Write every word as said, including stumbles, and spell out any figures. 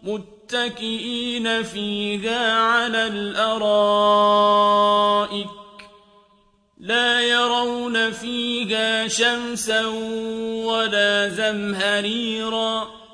متكئين فيها على الأرائك لا يرون فيها شمسا ولا زمهريرا